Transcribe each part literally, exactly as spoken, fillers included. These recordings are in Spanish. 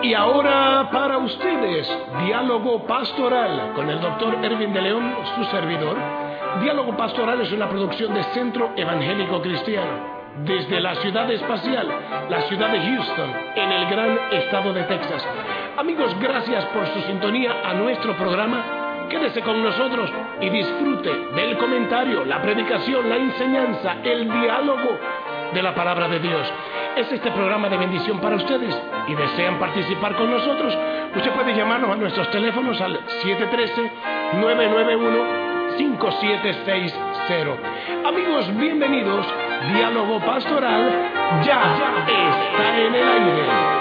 Y ahora para ustedes, Diálogo Pastoral con el doctor Erwin de León, su servidor. Diálogo Pastoral es una producción de Centro Evangélico Cristiano, desde la ciudad espacial, la ciudad de Houston, en el gran estado de Texas. Amigos, gracias por su sintonía a nuestro programa. Quédese con nosotros y disfrute del comentario, la predicación, la enseñanza, el diálogo de la palabra de Dios. Es este programa de bendición para ustedes y desean participar con nosotros. Usted puede llamarnos a nuestros teléfonos al siete uno tres, nueve nueve uno, cinco siete seis cero. Amigos, bienvenidos. Diálogo Pastoral ya, ya está en el aire.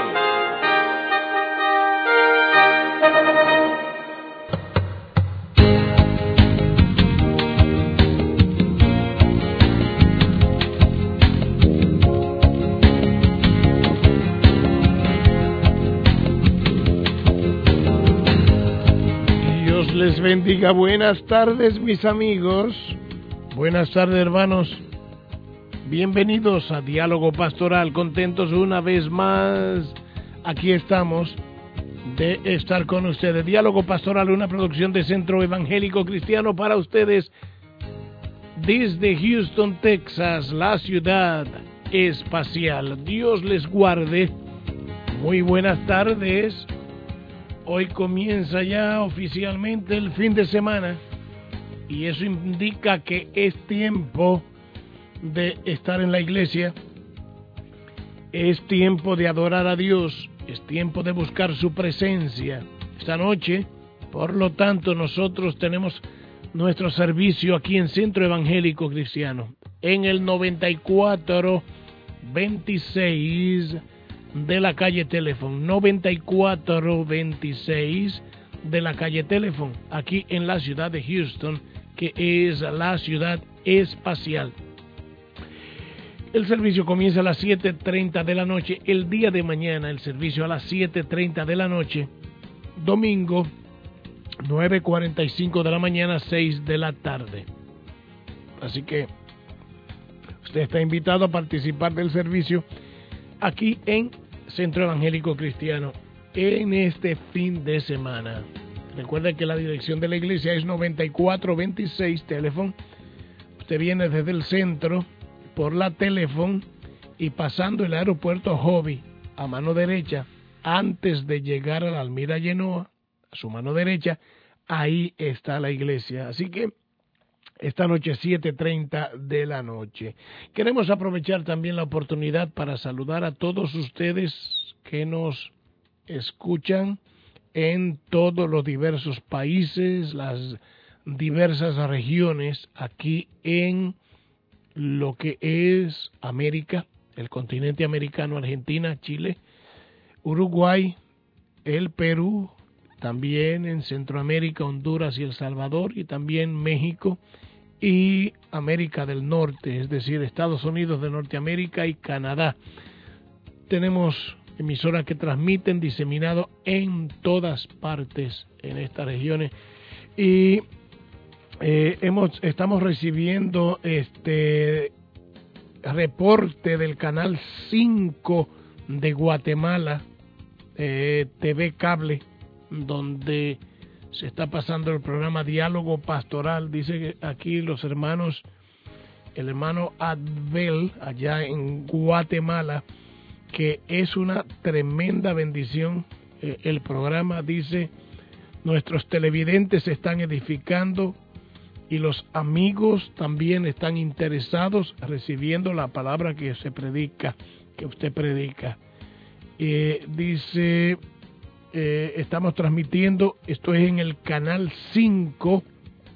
Les bendiga. Buenas tardes, mis amigos. Buenas tardes, hermanos. Bienvenidos a Diálogo Pastoral. Contentos una vez más. Aquí estamos de estar con ustedes. Diálogo Pastoral, una producción de Centro Evangélico Cristiano para ustedes desde Houston, Texas, la ciudad espacial. Dios les guarde. Muy buenas tardes. Hoy comienza ya oficialmente el fin de semana y eso indica que es tiempo de estar en la iglesia, es tiempo de adorar a Dios, es tiempo de buscar su presencia. Esta noche, por lo tanto, nosotros tenemos nuestro servicio aquí en Centro Evangélico Cristiano, en el noventa y cuatro veintiséis de la calle Teléfono, noventa y cuatro veintiséis de la calle Teléfono, aquí en la ciudad de Houston, que es la ciudad espacial. El servicio comienza a las siete treinta de la noche, el día de mañana el servicio a las siete treinta de la noche, domingo nueve cuarenta y cinco de la mañana, seis de la tarde. Así que usted está invitado a participar del servicio aquí en Centro Evangélico Cristiano en este fin de semana. Recuerde que la dirección de la iglesia es noventa y cuatro veintiséis Teléfono. Usted viene desde el centro por la Teléfono y pasando el aeropuerto Hobby a mano derecha, antes de llegar a la Almira Genoa, a su mano derecha, ahí está la iglesia. Así que esta noche, siete treinta de la noche. Queremos aprovechar también la oportunidad para saludar a todos ustedes que nos escuchan en todos los diversos países, las diversas regiones aquí en lo que es América, el continente americano, Argentina, Chile, Uruguay, el Perú, también en Centroamérica, Honduras y El Salvador, y también México y América del Norte, es decir, Estados Unidos de Norteamérica y Canadá. Tenemos emisoras que transmiten diseminado en todas partes en estas regiones y eh, hemos estamos recibiendo este reporte del canal cinco de Guatemala, eh, T V Cable, donde se está pasando el programa Diálogo Pastoral. Dice que aquí los hermanos, el hermano Adbel, allá en Guatemala, que es una tremenda bendición. Eh, el programa dice, nuestros televidentes se están edificando y los amigos también están interesados recibiendo la palabra que se predica, que usted predica. Eh, dice... Eh, estamos transmitiendo, esto es en el canal cinco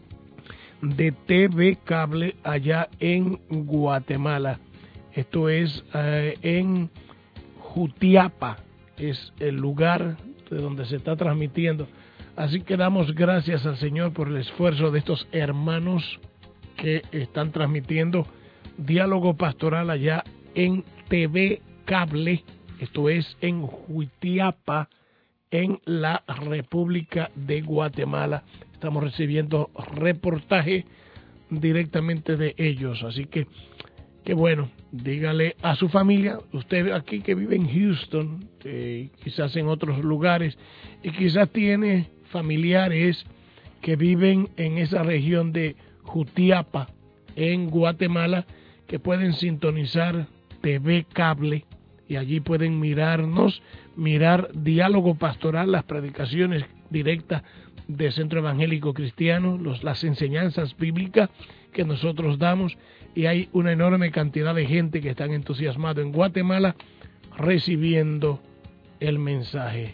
de T V Cable allá en Guatemala. Esto es eh, en Jutiapa, es el lugar de donde se está transmitiendo. Así que damos gracias al Señor por el esfuerzo de estos hermanos que están transmitiendo Diálogo Pastoral allá en T V Cable. Esto es en Jutiapa, en la República de Guatemala. Estamos recibiendo reportaje directamente de ellos, así que que bueno, dígale a su familia, usted aquí que vive en Houston, eh, quizás en otros lugares, y quizás tiene familiares que viven en esa región de Jutiapa, en Guatemala, que pueden sintonizar T V Cable, y allí pueden mirarnos, mirar Diálogo Pastoral, las predicaciones directas de Centro Evangélico Cristiano, los, las enseñanzas bíblicas que nosotros damos, y hay una enorme cantidad de gente que están entusiasmados en Guatemala recibiendo el mensaje.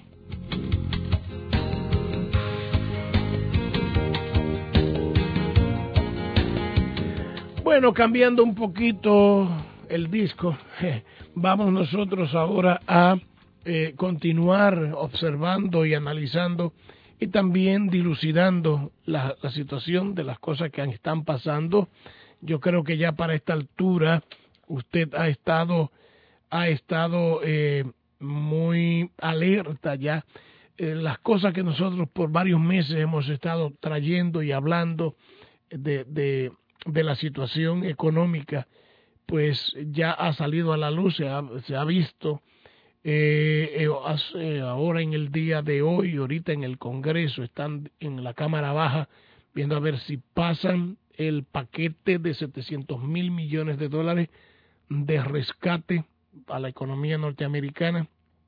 Bueno, cambiando un poquito el disco, vamos nosotros ahora a eh, continuar observando y analizando y también dilucidando la, la situación de las cosas que están pasando. Yo creo que ya para esta altura usted ha estado ha estado eh, muy alerta ya. Eh, las cosas que nosotros por varios meses hemos estado trayendo y hablando de, de, de la situación económica, pues ya ha salido a la luz, se ha, se ha visto. Eh, eh, ahora en el día de hoy, ahorita en el Congreso, están en la Cámara Baja viendo a ver si pasan el paquete de setecientos mil millones de dólares de rescate a la economía norteamericana.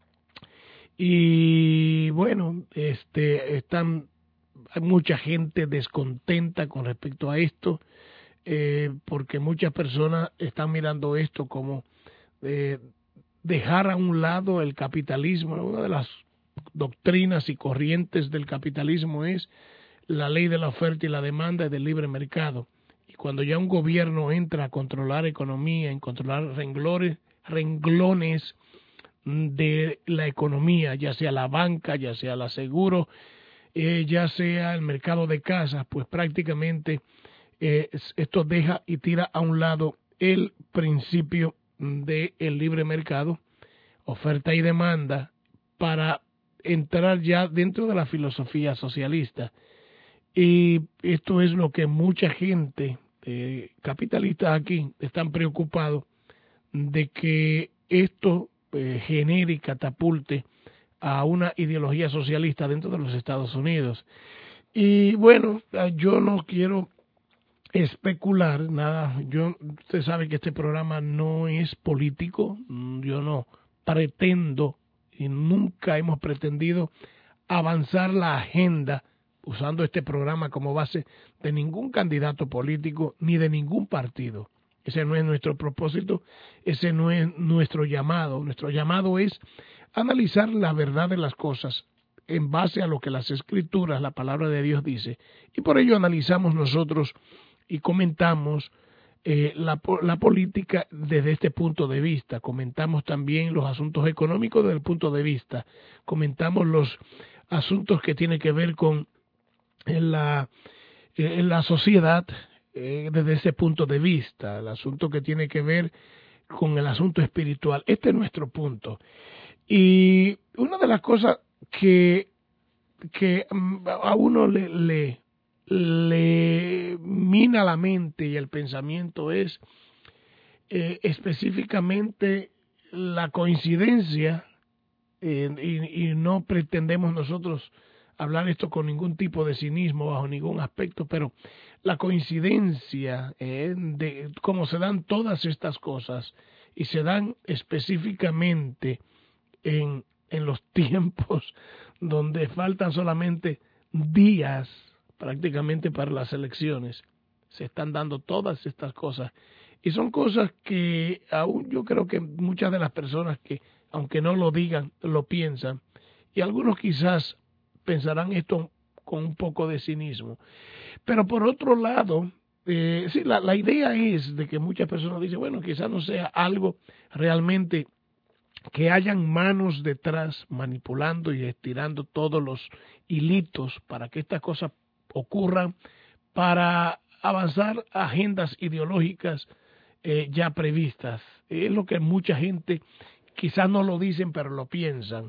Y bueno, este están hay mucha gente descontenta con respecto a esto, eh, porque muchas personas están mirando esto como eh, dejar a un lado el capitalismo. Una de las doctrinas y corrientes del capitalismo es la ley de la oferta y la demanda y del libre mercado. Y cuando ya un gobierno entra a controlar economía, en controlar renglones, renglones de la economía, ya sea la banca, ya sea la seguro, eh, ya sea el mercado de casas, pues prácticamente eh, esto deja y tira a un lado el principio del libre mercado, oferta y demanda, para entrar ya dentro de la filosofía socialista. Y esto es lo que mucha gente, eh, capitalistas aquí, están preocupados de que esto eh, genere y catapulte a una ideología socialista dentro de los Estados Unidos. Y bueno, yo no quiero especular nada. Yo, usted sabe que este programa no es político. Yo no pretendo y nunca hemos pretendido avanzar la agenda usando este programa como base de ningún candidato político ni de ningún partido. Ese no es nuestro propósito, ese no es nuestro llamado. Nuestro llamado es analizar la verdad de las cosas en base a lo que las Escrituras, la palabra de Dios dice. Y por ello analizamos nosotros y comentamos eh, la, la política desde este punto de vista. Comentamos también los asuntos económicos desde el punto de vista. Comentamos los asuntos que tienen que ver con la, en la sociedad eh, desde ese punto de vista, el asunto que tiene que ver con el asunto espiritual. Este es nuestro punto. Y una de las cosas que, que a uno le, le, le mina la mente y el pensamiento es eh, específicamente la coincidencia, eh, y, y no pretendemos nosotros hablar esto con ningún tipo de cinismo bajo ningún aspecto, pero la coincidencia eh, de cómo se dan todas estas cosas y se dan específicamente en, en los tiempos donde faltan solamente días prácticamente para las elecciones. Se están dando todas estas cosas y son cosas que aún yo creo que muchas de las personas que aunque no lo digan lo piensan, y algunos quizás pensarán esto con un poco de cinismo. Pero por otro lado, eh, sí, la, la idea es de que muchas personas dicen, bueno, quizás no sea algo realmente que hayan manos detrás manipulando y estirando todos los hilitos para que estas cosas ocurran, para avanzar agendas ideológicas eh, ya previstas. Es lo que mucha gente quizás no lo dicen, pero lo piensan.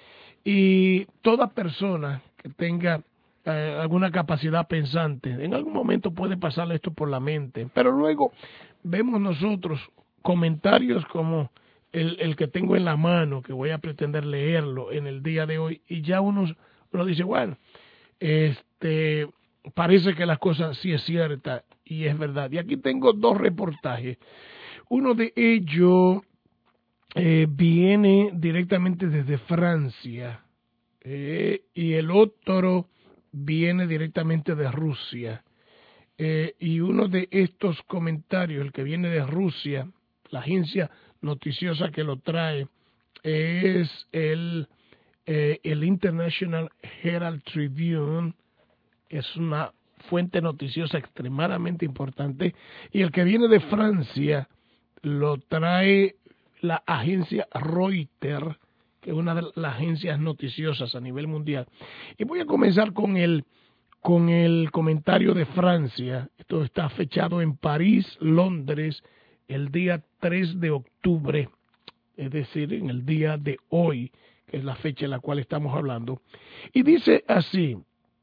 Y toda persona que tenga eh, alguna capacidad pensante, en algún momento puede pasarle esto por la mente, pero luego vemos nosotros comentarios como el, el que tengo en la mano, que voy a pretender leerlo en el día de hoy, y ya uno, uno dice, bueno, este, parece que la cosa sí es cierta y es verdad. Y aquí tengo dos reportajes. Uno de ellos eh, viene directamente desde Francia eh, y el otro viene directamente de Rusia. Eh, y uno de estos comentarios, el que viene de Rusia, la agencia noticiosa que lo trae, es el, eh, el International Herald Tribune. Es una fuente noticiosa extremadamente importante. Y el que viene de Francia lo trae la agencia Reuters, que es una de las agencias noticiosas a nivel mundial. Y voy a comenzar con el con el comentario de Francia. Esto está fechado en París, Londres, el día tres de octubre, es decir, en el día de hoy, que es la fecha en la cual estamos hablando. Y dice así,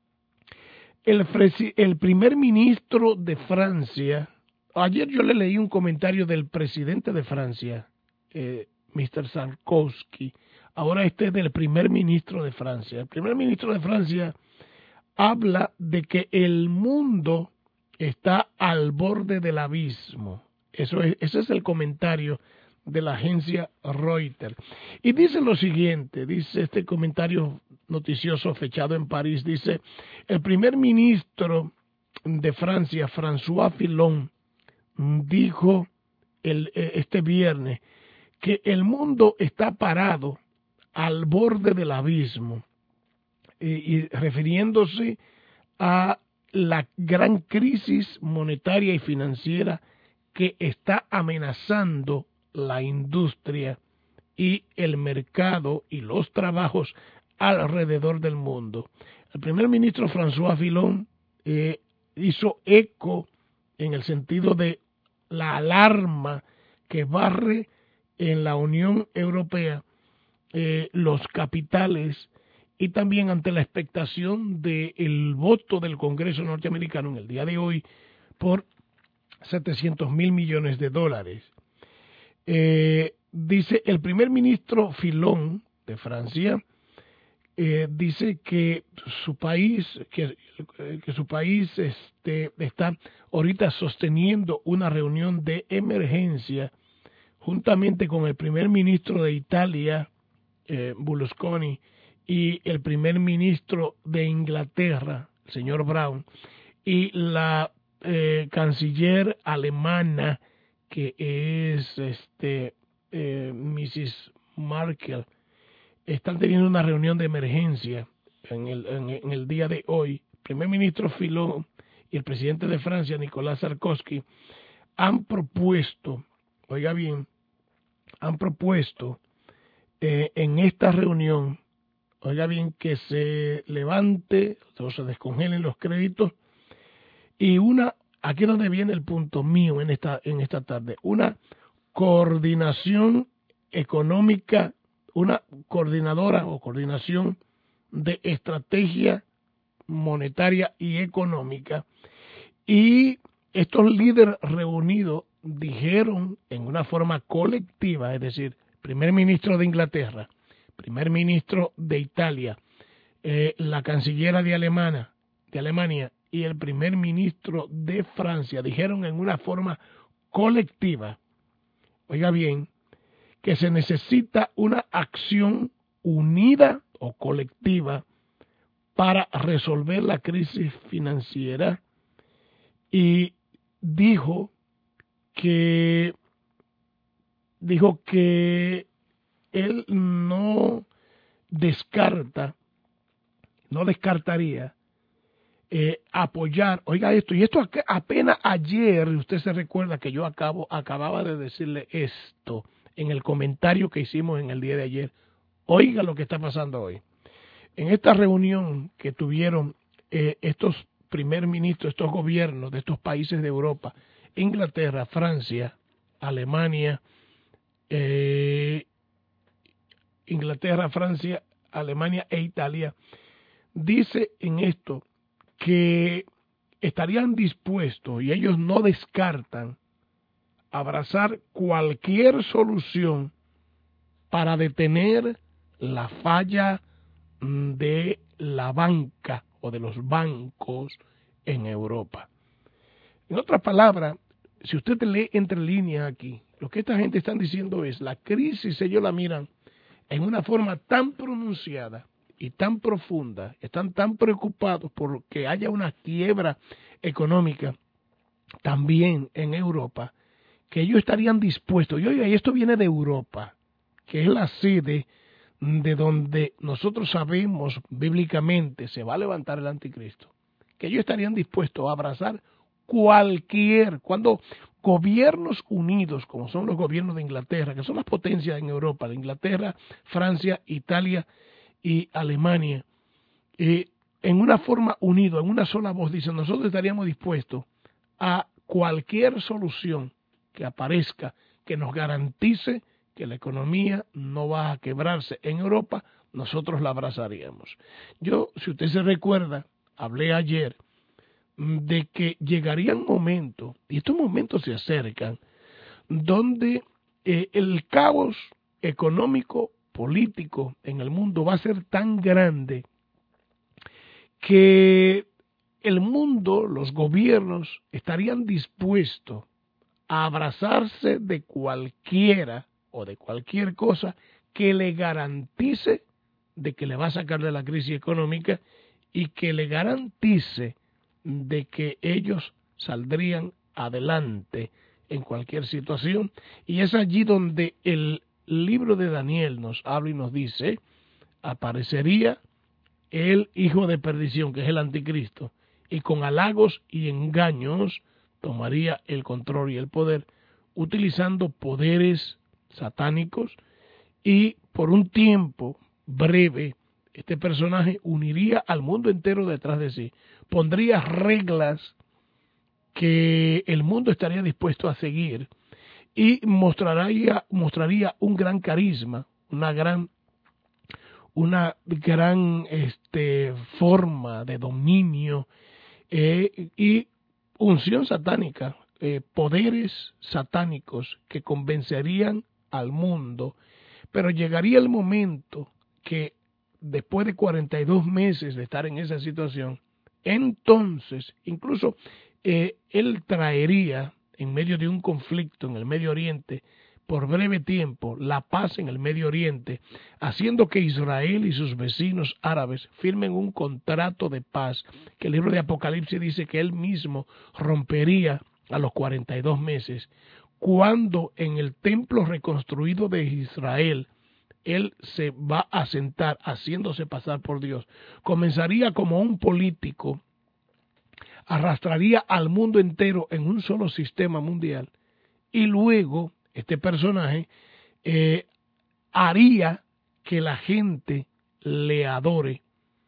el, el primer ministro de Francia, ayer yo le leí un comentario del presidente de Francia, eh, mister Sarkozy, ahora este es del primer ministro de Francia. El primer ministro de Francia habla de que el mundo está al borde del abismo. Eso es, ese es el comentario de la agencia Reuters. Y dice lo siguiente, dice este comentario noticioso fechado en París, dice, el primer ministro de Francia, François Fillon, dijo el, este viernes que el mundo está parado al borde del abismo. Y refiriéndose a la gran crisis monetaria y financiera que está amenazando la industria y el mercado y los trabajos alrededor del mundo. El primer ministro François Fillon eh, hizo eco en el sentido de la alarma que barre en la Unión Europea eh, los capitales, y también ante la expectación del voto del Congreso norteamericano en el día de hoy por setecientos mil millones de dólares. Eh, dice el primer ministro Fillon de Francia, eh, dice que su país, que, que su país este, está ahorita sosteniendo una reunión de emergencia juntamente con el primer ministro de Italia, eh, Berlusconi, y el primer ministro de Inglaterra, el señor Brown, y la eh, canciller alemana, que es este eh, missus Merkel, están teniendo una reunión de emergencia en el, en, en el día de hoy. El primer ministro Fillon y el presidente de Francia, Nicolas Sarkozy, han propuesto, oiga bien, han propuesto eh, en esta reunión, oiga bien, que se levante o se descongelen los créditos y una, aquí es donde viene el punto mío en esta, en esta tarde, una coordinación económica, una coordinadora o coordinación de estrategia monetaria y económica. Y estos líderes reunidos dijeron en una forma colectiva, es decir, primer ministro de Inglaterra, primer ministro de Italia, eh, la cancillera de Alemania, de Alemania y el primer ministro de Francia dijeron en una forma colectiva, oiga bien, que se necesita una acción unida o colectiva para resolver la crisis financiera, y dijo que dijo que él no descarta, no descartaría eh, apoyar, oiga esto, y esto apenas ayer, usted se recuerda que yo acabo, acababa de decirle esto en el comentario que hicimos en el día de ayer, oiga lo que está pasando hoy. En esta reunión que tuvieron eh, estos primer ministros, estos gobiernos de estos países de Europa, Inglaterra, Francia, Alemania, eh, Inglaterra, Francia, Alemania e Italia, dice en esto que estarían dispuestos y ellos no descartan abrazar cualquier solución para detener la falla de la banca o de los bancos en Europa. En otras palabras, si usted lee entre líneas aquí, lo que esta gente está diciendo es, la crisis ellos la miran en una forma tan pronunciada y tan profunda, están tan preocupados por que haya una quiebra económica también en Europa, que ellos estarían dispuestos, y oiga, y esto viene de Europa, que es la sede de donde nosotros sabemos bíblicamente se va a levantar el anticristo, que ellos estarían dispuestos a abrazar cualquier, cuando gobiernos unidos, como son los gobiernos de Inglaterra, que son las potencias en Europa, de Inglaterra, Francia, Italia y Alemania, eh, en una forma unido, en una sola voz, dicen, nosotros estaríamos dispuestos a cualquier solución que aparezca, que nos garantice que la economía no va a quebrarse en Europa, nosotros la abrazaríamos. Yo, si usted se recuerda, hablé ayer de que llegarían momentos, y estos momentos se acercan, donde eh, el caos económico, político en el mundo va a ser tan grande que el mundo, los gobiernos, estarían dispuestos a abrazarse de cualquiera o de cualquier cosa que le garantice de que le va a sacar de la crisis económica y que le garantice de que ellos saldrían adelante en cualquier situación. Y es allí donde el libro de Daniel nos habla y nos dice, aparecería el hijo de perdición, que es el anticristo, y con halagos y engaños tomaría el control y el poder, utilizando poderes satánicos, y por un tiempo breve este personaje uniría al mundo entero detrás de sí, pondría reglas que el mundo estaría dispuesto a seguir y mostraría, mostraría un gran carisma, una gran, una gran este, forma de dominio eh, y unción satánica, eh, poderes satánicos que convencerían al mundo, pero llegaría el momento que después de cuarenta y dos meses de estar en esa situación, entonces incluso eh, él traería en medio de un conflicto en el Medio Oriente por breve tiempo la paz en el Medio Oriente, haciendo que Israel y sus vecinos árabes firmen un contrato de paz que el libro de Apocalipsis dice que él mismo rompería a los cuarenta y dos meses, cuando en el templo reconstruido de Israel él se va a sentar haciéndose pasar por Dios. Comenzaría como un político, arrastraría al mundo entero en un solo sistema mundial y luego este personaje eh, haría que la gente le adore,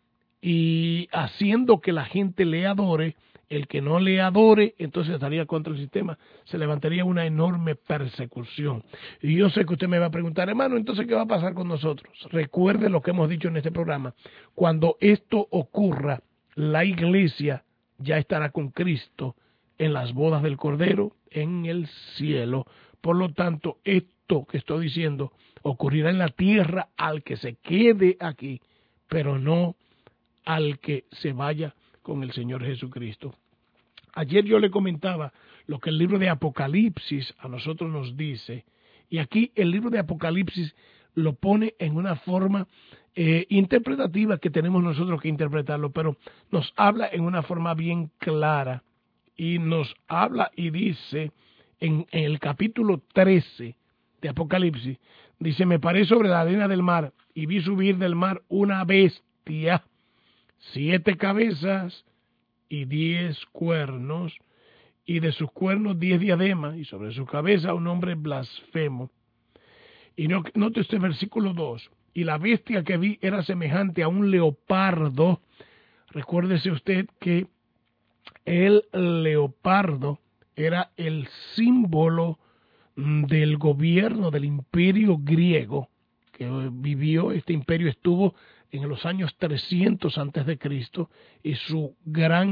y haciendo que la gente le adore, el que no le adore, entonces estaría contra el sistema, se levantaría una enorme persecución. Y yo sé que usted me va a preguntar, hermano, entonces ¿qué va a pasar con nosotros? Recuerde lo que hemos dicho en este programa, cuando esto ocurra, la iglesia ya estará con Cristo en las bodas del Cordero en el cielo. Por lo tanto, esto que estoy diciendo ocurrirá en la tierra al que se quede aquí, pero no al que se vaya con el Señor Jesucristo. Ayer yo le comentaba lo que el libro de Apocalipsis a nosotros nos dice, y aquí el libro de Apocalipsis lo pone en una forma eh, interpretativa que tenemos nosotros que interpretarlo, pero nos habla en una forma bien clara, y nos habla y dice en, en el capítulo trece de Apocalipsis, dice, me paré sobre la arena del mar y vi subir del mar una bestia, siete cabezas y diez cuernos, y de sus cuernos diez diademas, y sobre su cabeza un hombre blasfemo. Y no, note este versículo dos, y la bestia que vi era semejante a un leopardo. Recuérdese usted que el leopardo era el símbolo del gobierno del imperio griego, que vivió, este imperio estuvo en los años trescientos antes de Cristo, y su gran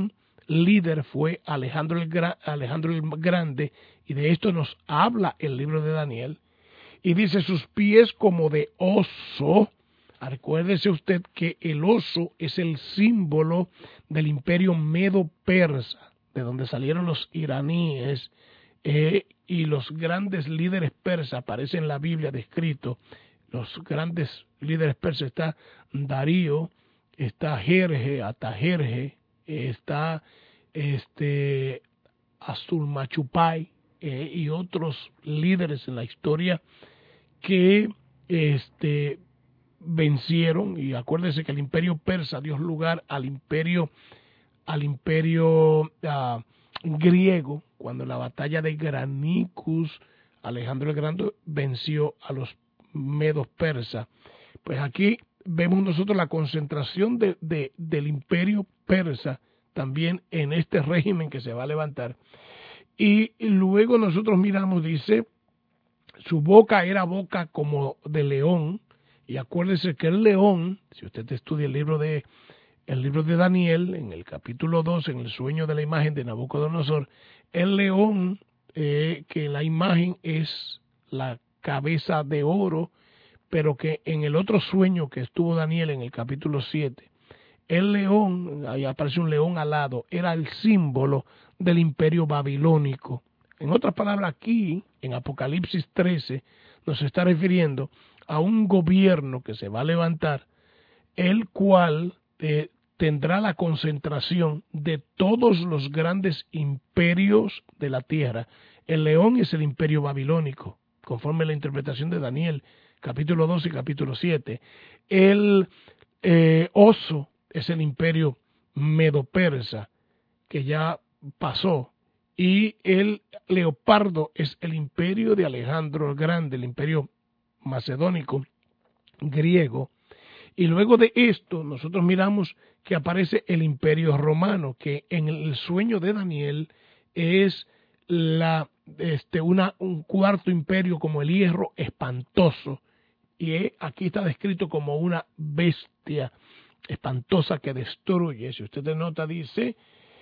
líder fue Alejandro el, Gra- Alejandro el Grande, y de esto nos habla el libro de Daniel. Y dice, sus pies como de oso. Acuérdese usted que el oso es el símbolo del imperio medo-persa, de donde salieron los iraníes, eh, y los grandes líderes persas, aparece en la Biblia descrito, los grandes líderes persas, está Darío, está Jerje, Atajerje, está este Asturmachupay, eh, y otros líderes en la historia que este vencieron. Y acuérdense que el imperio persa dio lugar al imperio al imperio uh, griego, cuando en la batalla de Granicus Alejandro el Grande venció a los medos persas. Pues aquí vemos nosotros la concentración de, de, del imperio persa también en este régimen que se va a levantar. Y luego nosotros miramos, dice, su boca era boca como de león. Y acuérdese que el león, si usted estudia el libro de el libro de Daniel, en el capítulo dos, en el sueño de la imagen de Nabucodonosor, el león, eh, que la imagen es la cabeza de oro, pero que en el otro sueño que estuvo Daniel en el capítulo siete, el león, ahí aparece un león alado, era el símbolo del imperio babilónico. En otras palabras, aquí, en Apocalipsis trece, nos está refiriendo a un gobierno que se va a levantar, el cual eh, tendrá la concentración de todos los grandes imperios de la tierra. El león es el imperio babilónico, conforme a la interpretación de Daniel, capítulo doce y capítulo siete. El eh, oso es el imperio medo-persa, que ya pasó, y el leopardo es el imperio de Alejandro el Grande, el imperio macedónico griego. Y luego de esto nosotros miramos que aparece el imperio romano, que en el sueño de Daniel es la, este, una, un cuarto imperio como el hierro espantoso, y aquí está descrito como una bestia espantosa que destruye. Si usted nota, dice,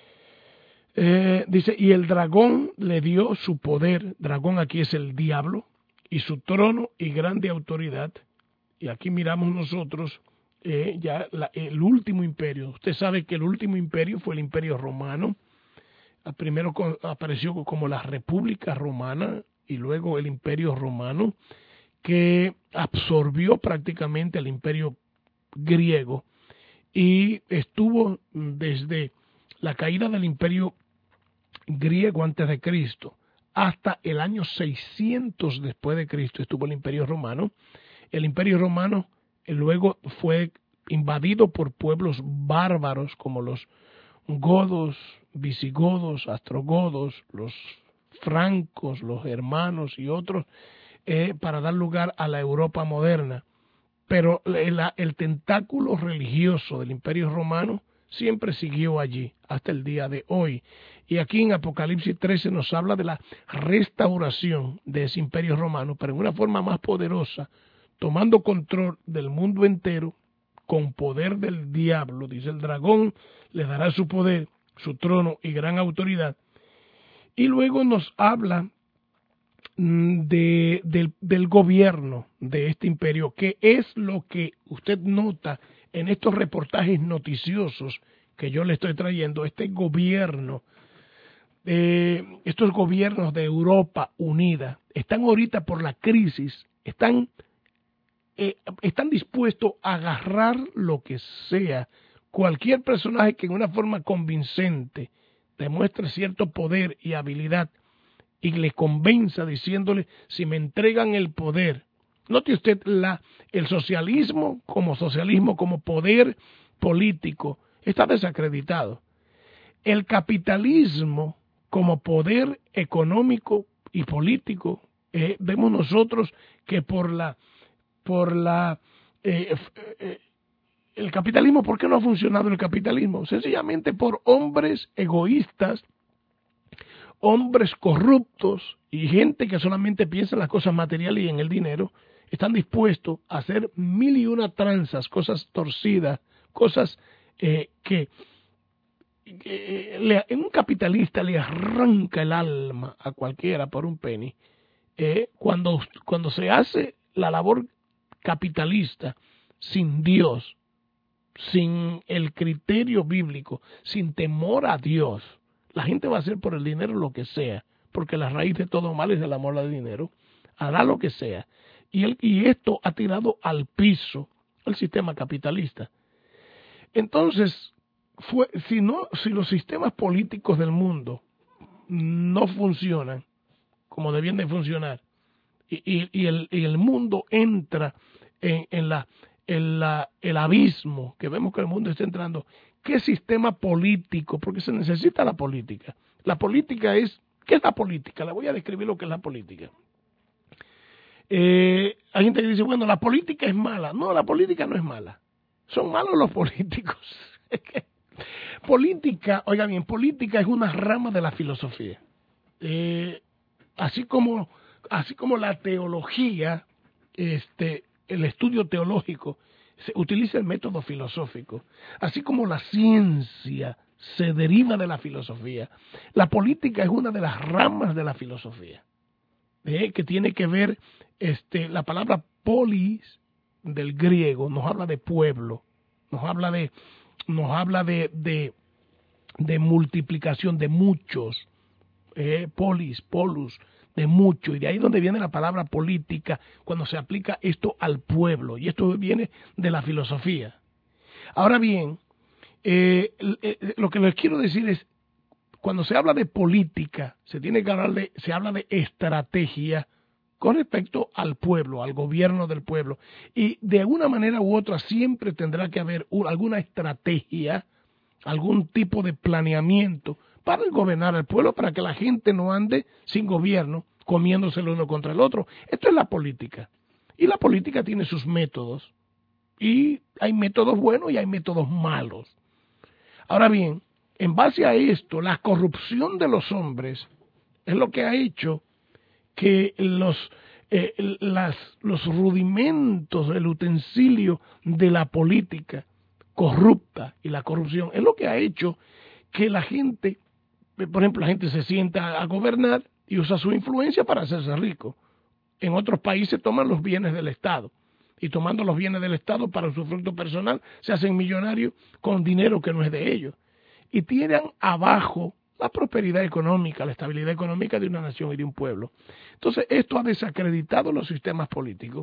eh, dice, y el dragón le dio su poder, dragón aquí es el diablo, y su trono y grande autoridad. Y aquí miramos nosotros eh, ya la, el último imperio. Usted sabe que el último imperio fue el imperio romano. Primero apareció como la República Romana y luego el imperio romano, que absorbió prácticamente el imperio griego y estuvo desde la caída del imperio griego antes de Cristo hasta el año seiscientos después de Cristo estuvo el imperio romano. El imperio romano eh, luego fue invadido por pueblos bárbaros como los godos, visigodos, astrogodos, los francos, los germanos y otros, eh, para dar lugar a la Europa moderna. Pero el, el tentáculo religioso del imperio romano siempre siguió allí hasta el día de hoy. Y aquí en Apocalipsis trece nos habla de la restauración de ese imperio romano, pero en una forma más poderosa, tomando control del mundo entero con poder del diablo. Dice, el dragón le dará su poder, su trono y gran autoridad. Y luego nos habla de, del, del gobierno de este imperio, que es lo que usted nota en estos reportajes noticiosos que yo le estoy trayendo. Este gobierno, eh, estos gobiernos de Europa unida, están ahorita por la crisis, están, eh, están dispuestos a agarrar lo que sea, cualquier personaje que en una forma convincente demuestre cierto poder y habilidad y le convenza diciéndole, si me entregan el poder. Note usted la, el socialismo como socialismo, como poder político, está desacreditado. El capitalismo como poder económico y político, eh, vemos nosotros que por la, por la, eh, eh, el capitalismo, ¿por qué no ha funcionado el capitalismo? Sencillamente por hombres egoístas, hombres corruptos y gente que solamente piensa en las cosas materiales y en el dinero, están dispuestos a hacer mil y una tranzas, cosas torcidas, cosas eh, que eh, le, un capitalista le arranca el alma a cualquiera por un penny. Eh, cuando, cuando se hace la labor capitalista sin Dios, sin el criterio bíblico, sin temor a Dios, la gente va a hacer por el dinero lo que sea, porque la raíz de todo mal es el amor al dinero, hará lo que sea. Y, el, y esto ha tirado al piso el sistema capitalista. Entonces, fue, si, no, si los sistemas políticos del mundo no funcionan como debían de funcionar, y, y, y, el, y el mundo entra en, en, la, en la, el abismo que vemos que el mundo está entrando, ¿qué sistema político? Porque se necesita la política. La política es, ¿qué es la política? Le voy a describir lo que es la política. Eh, hay gente que dice, bueno, la política es mala. No, la política no es mala. Son malos los políticos. Política, oiga bien, política es una rama de la filosofía. Eh, así como, así como la teología, este, el estudio teológico, se utiliza el método filosófico, así como la ciencia se deriva de la filosofía, la política es una de las ramas de la filosofía, eh, que tiene que ver, este, la palabra polis del griego nos habla de pueblo, nos habla de, nos habla de, de, de multiplicación de muchos, eh, polis, polus, de mucho, y de ahí donde viene la palabra política cuando se aplica esto al pueblo, y esto viene de la filosofía. Ahora bien, eh, eh, lo que les quiero decir es, cuando se habla de política, se tiene que hablar de, se habla de estrategia con respecto al pueblo, al gobierno del pueblo, y de una manera u otra siempre tendrá que haber un, alguna estrategia, algún tipo de planeamiento para gobernar al pueblo, para que la gente no ande sin gobierno, comiéndose el uno contra el otro. Esto es la política. Y la política tiene sus métodos. Y hay métodos buenos y hay métodos malos. Ahora bien, en base a esto, la corrupción de los hombres es lo que ha hecho que los, eh, las, los rudimentos, el utensilio de la política corrupta y la corrupción, es lo que ha hecho que la gente, por ejemplo, la gente se sienta a gobernar y usa su influencia para hacerse rico. En otros países toman los bienes del Estado y tomando los bienes del Estado para su fruto personal se hacen millonarios con dinero que no es de ellos y tiran abajo la prosperidad económica, la estabilidad económica de una nación y de un pueblo. Entonces esto ha desacreditado los sistemas políticos,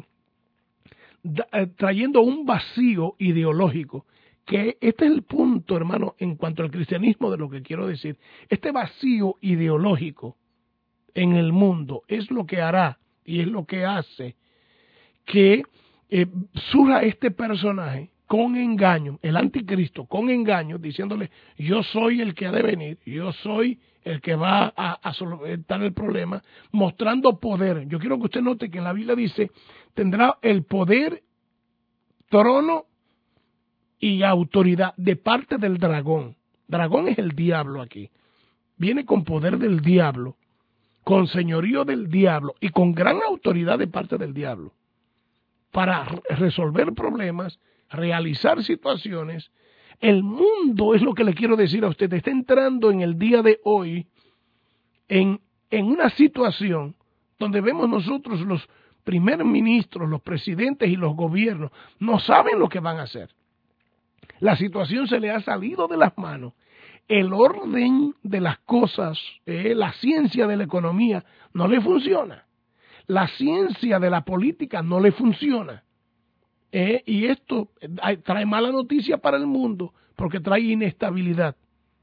trayendo un vacío ideológico, que este es el punto, hermano, en cuanto al cristianismo de lo que quiero decir. Este vacío ideológico en el mundo es lo que hará y es lo que hace que eh, surja este personaje con engaño, el anticristo con engaño, diciéndole yo soy el que ha de venir, yo soy el que va a, a solventar el problema, mostrando poder. Yo quiero que usted note que en la Biblia dice, tendrá el poder, trono y autoridad de parte del dragón. Dragón es el diablo aquí. Viene con poder del diablo, con señorío del diablo y con gran autoridad de parte del diablo para resolver problemas, realizar situaciones. El mundo, es lo que le quiero decir a usted, está entrando en el día de hoy en, en una situación donde vemos nosotros los primeros ministros, los presidentes y los gobiernos no saben lo que van a hacer. La situación se le ha salido de las manos. El orden de las cosas, eh, la ciencia de la economía no le funciona. La ciencia de la política no le funciona. Eh, y esto trae mala noticia para el mundo porque trae inestabilidad,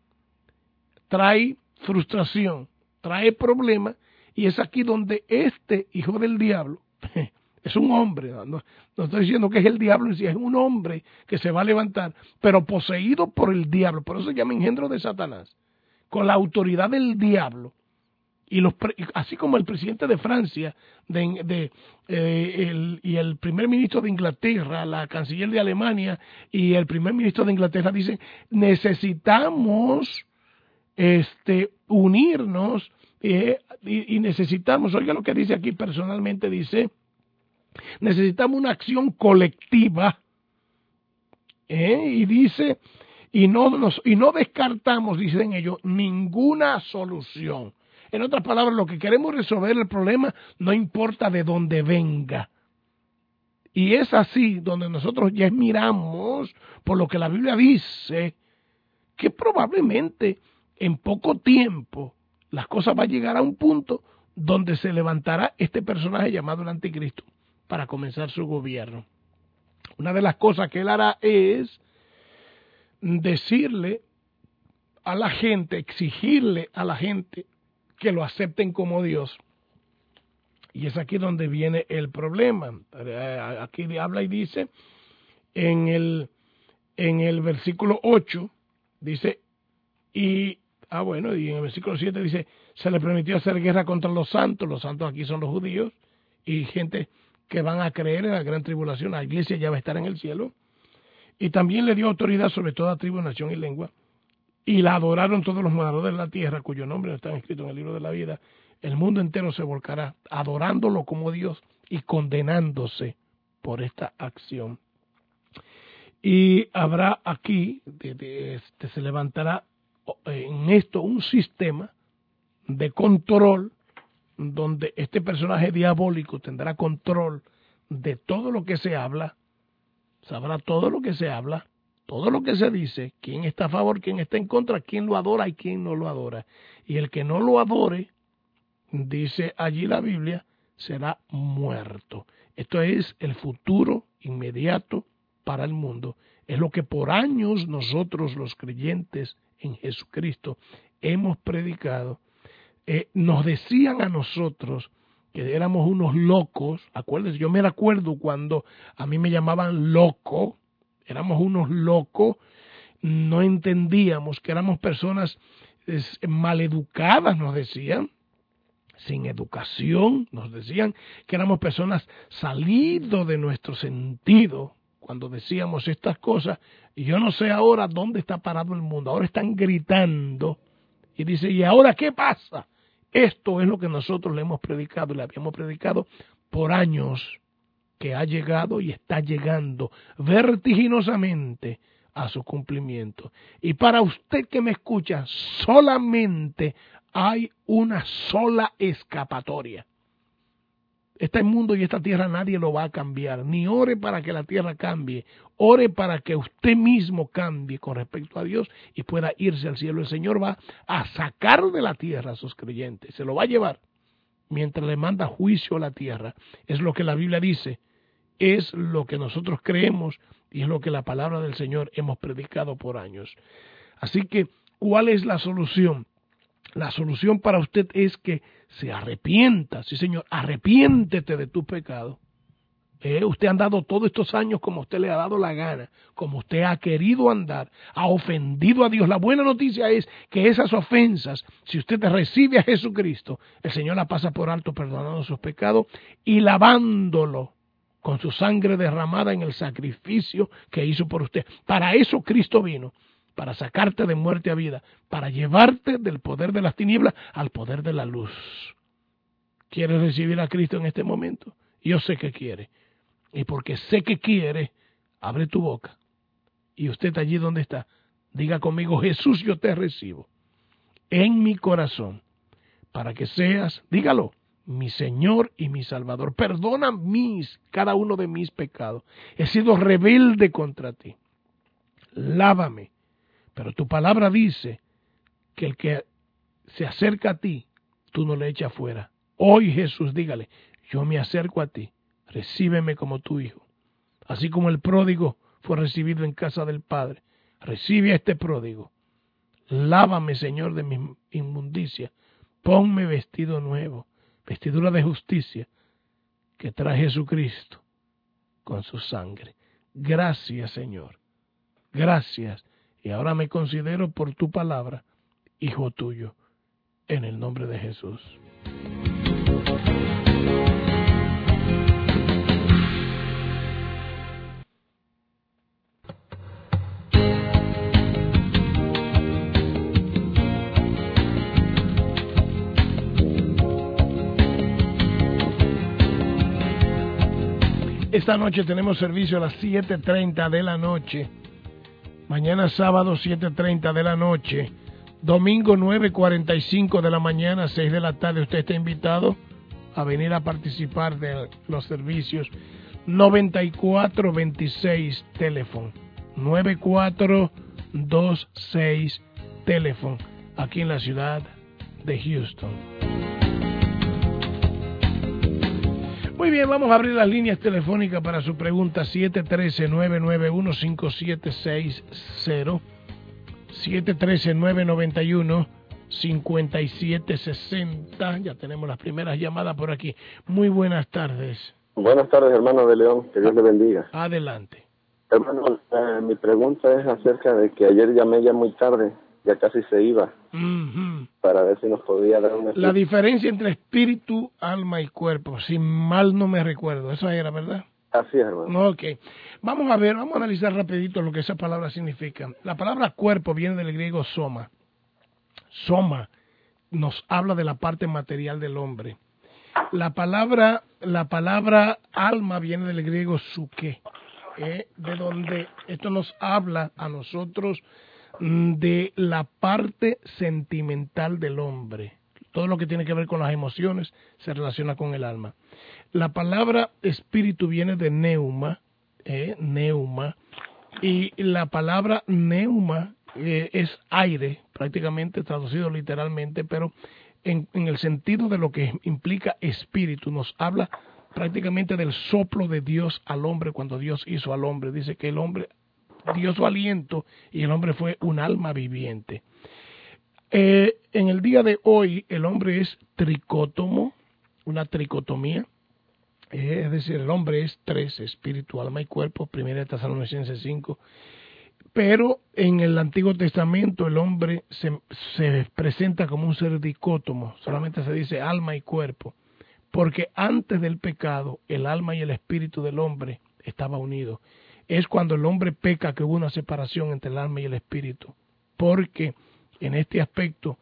trae frustración, trae problemas, y es aquí donde este hijo del diablo es un hombre, no, no estoy diciendo que es el diablo en sí, es un hombre que se va a levantar, pero poseído por el diablo, por eso se llama engendro de Satanás, con la autoridad del diablo. Y los, así como el presidente de Francia de, de, eh, el, y el primer ministro de Inglaterra, la canciller de Alemania y el primer ministro de Inglaterra dicen, necesitamos este, unirnos eh, y, y necesitamos, oiga lo que dice aquí personalmente, dice, necesitamos una acción colectiva, eh, y dice, y no, nos, y no descartamos, dicen ellos, ninguna solución. En otras palabras, lo que queremos resolver el problema no importa de dónde venga. Y es así donde nosotros ya miramos, por lo que la Biblia dice, que probablemente en poco tiempo las cosas van a llegar a un punto donde se levantará este personaje llamado el Anticristo para comenzar su gobierno. Una de las cosas que él hará es decirle a la gente, exigirle a la gente que lo acepten como Dios. Y es aquí donde viene el problema. Aquí habla y dice en el, en el versículo ocho, dice, y, ah bueno, y en el versículo siete dice, se le permitió hacer guerra contra los santos, los santos aquí son los judíos, y gente que van a creer en la gran tribulación, la iglesia ya va a estar en el cielo, y también le dio autoridad sobre toda tribu, nación y lengua, y la adoraron todos los moradores de la tierra, cuyo nombre no están escritos en el libro de la vida. El mundo entero se volcará adorándolo como Dios y condenándose por esta acción. Y habrá aquí, de, de, este, se levantará en esto un sistema de control donde este personaje diabólico tendrá control de todo lo que se habla, sabrá todo lo que se habla, todo lo que se dice, quién está a favor, quién está en contra, quién lo adora y quién no lo adora. Y el que no lo adore, dice allí la Biblia, será muerto. Esto es el futuro inmediato para el mundo. Es lo que por años nosotros los creyentes en Jesucristo hemos predicado. Eh, nos decían a nosotros que éramos unos locos. Acuérdense, yo me acuerdo cuando a mí me llamaban loco, éramos unos locos, no entendíamos que éramos personas eh, maleducadas, nos decían, sin educación, nos decían que éramos personas salidos de nuestro sentido cuando decíamos estas cosas. Y yo no sé ahora dónde está parado el mundo. Ahora están gritando y dice, ¿y ahora qué pasa? Esto es lo que nosotros le hemos predicado y le habíamos predicado por años, que ha llegado y está llegando vertiginosamente a su cumplimiento. Y para usted que me escucha, solamente hay una sola escapatoria. Este mundo y esta tierra nadie lo va a cambiar. Ni ore para que la tierra cambie. Ore para que usted mismo cambie con respecto a Dios y pueda irse al cielo. El Señor va a sacar de la tierra a sus creyentes. Se lo va a llevar mientras le manda juicio a la tierra. Es lo que la Biblia dice. Es lo que nosotros creemos y es lo que la palabra del Señor hemos predicado por años. Así que, ¿cuál es la solución? La solución para usted es que se arrepienta. Sí, Señor, arrepiéntete de tu pecado. Eh, usted ha andado todos estos años como usted le ha dado la gana, como usted ha querido andar, ha ofendido a Dios. La buena noticia es que esas ofensas, si usted recibe a Jesucristo, el Señor la pasa por alto perdonando sus pecados y lavándolo con su sangre derramada en el sacrificio que hizo por usted. Para eso Cristo vino, para sacarte de muerte a vida, para llevarte del poder de las tinieblas al poder de la luz. ¿Quieres recibir a Cristo en este momento? Yo sé que quiere. Y porque sé que quiere, abre tu boca. Y usted allí donde está, diga conmigo, Jesús, yo te recibo en mi corazón, para que seas, dígalo, mi Señor y mi Salvador. Perdona mis, cada uno de mis pecados. He sido rebelde contra ti. Lávame. Pero tu palabra dice que el que se acerca a ti, tú no le echas fuera. Hoy, Jesús, dígale, yo me acerco a ti, recíbeme como tu hijo. Así como el pródigo fue recibido en casa del Padre, recibe a este pródigo. Lávame, Señor, de mi inmundicia. Ponme vestido nuevo, vestidura de justicia que trae Jesucristo con su sangre. Gracias, Señor. Gracias. Y ahora me considero por tu palabra, hijo tuyo, en el nombre de Jesús. Esta noche tenemos servicio a las siete treinta de la noche. Mañana sábado siete treinta de la noche. Domingo nueve cuarenta y cinco de la mañana, seis de la tarde. Usted está invitado a venir a participar de los servicios. Noventa y cuatro veintiséis teléfono. nueve cuatro dos seis teléfono. Aquí en la ciudad de Houston. Muy bien, vamos a abrir las líneas telefónicas para su pregunta. Siete uno tres, nueve nueve uno, cinco siete seis cero, siete uno tres, nueve nueve uno, cinco siete seis cero. Ya tenemos las primeras llamadas por aquí. Muy buenas tardes. Buenas tardes, hermano de León, que Dios le bendiga. Adelante. Hermano, eh, mi pregunta es acerca de que ayer llamé ya muy tarde, ya casi se iba, uh-huh. para ver si nos podía dar una... La diferencia entre espíritu, alma y cuerpo, si mal no me recuerdo, eso era, ¿verdad? Así es, hermano. Ok, vamos a ver, vamos a analizar rapidito lo que esa palabra significa. La palabra cuerpo viene del griego soma. Soma nos habla de la parte material del hombre. La palabra, la palabra alma viene del griego suke, eh, de donde esto nos habla a nosotros de la parte sentimental del hombre. Todo lo que tiene que ver con las emociones se relaciona con el alma. La palabra espíritu viene de neuma, eh, neuma, y la palabra neuma eh, es aire, prácticamente traducido literalmente, pero en, en el sentido de lo que implica espíritu, nos habla prácticamente del soplo de Dios al hombre cuando Dios hizo al hombre. Dice que el hombre dio su aliento y el hombre fue un alma viviente. Eh, en el día de hoy el hombre es tricótomo, una tricotomía, eh, es decir, el hombre es tres, espíritu, alma y cuerpo, primera de Tesalonicenses cinco, pero en el Antiguo Testamento el hombre se, se presenta como un ser dicótomo, solamente se dice alma y cuerpo, porque antes del pecado el alma y el espíritu del hombre estaban unidos. Es cuando el hombre peca que hubo una separación entre el alma y el espíritu, porque en este aspecto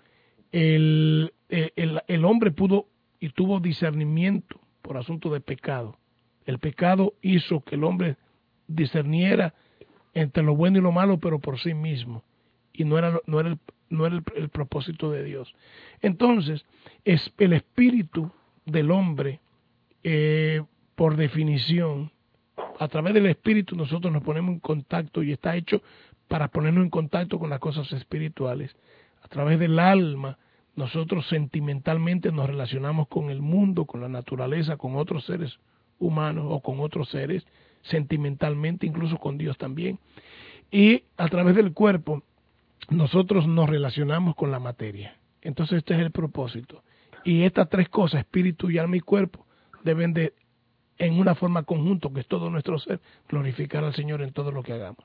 el, el, el hombre pudo y tuvo discernimiento por asunto de pecado. El pecado hizo que el hombre discerniera entre lo bueno y lo malo, pero por sí mismo, y no era, no era, el, no era el, el propósito de Dios. Entonces, es el espíritu del hombre, eh, por definición, a través del espíritu nosotros nos ponemos en contacto y está hecho para ponernos en contacto con las cosas espirituales. A través del alma nosotros sentimentalmente nos relacionamos con el mundo, con la naturaleza, con otros seres humanos o con otros seres, sentimentalmente, incluso con Dios también. Y a través del cuerpo nosotros nos relacionamos con la materia. Entonces este es el propósito. Y estas tres cosas, espíritu y alma y cuerpo, deben de, en una forma conjunta, que es todo nuestro ser, glorificar al Señor en todo lo que hagamos.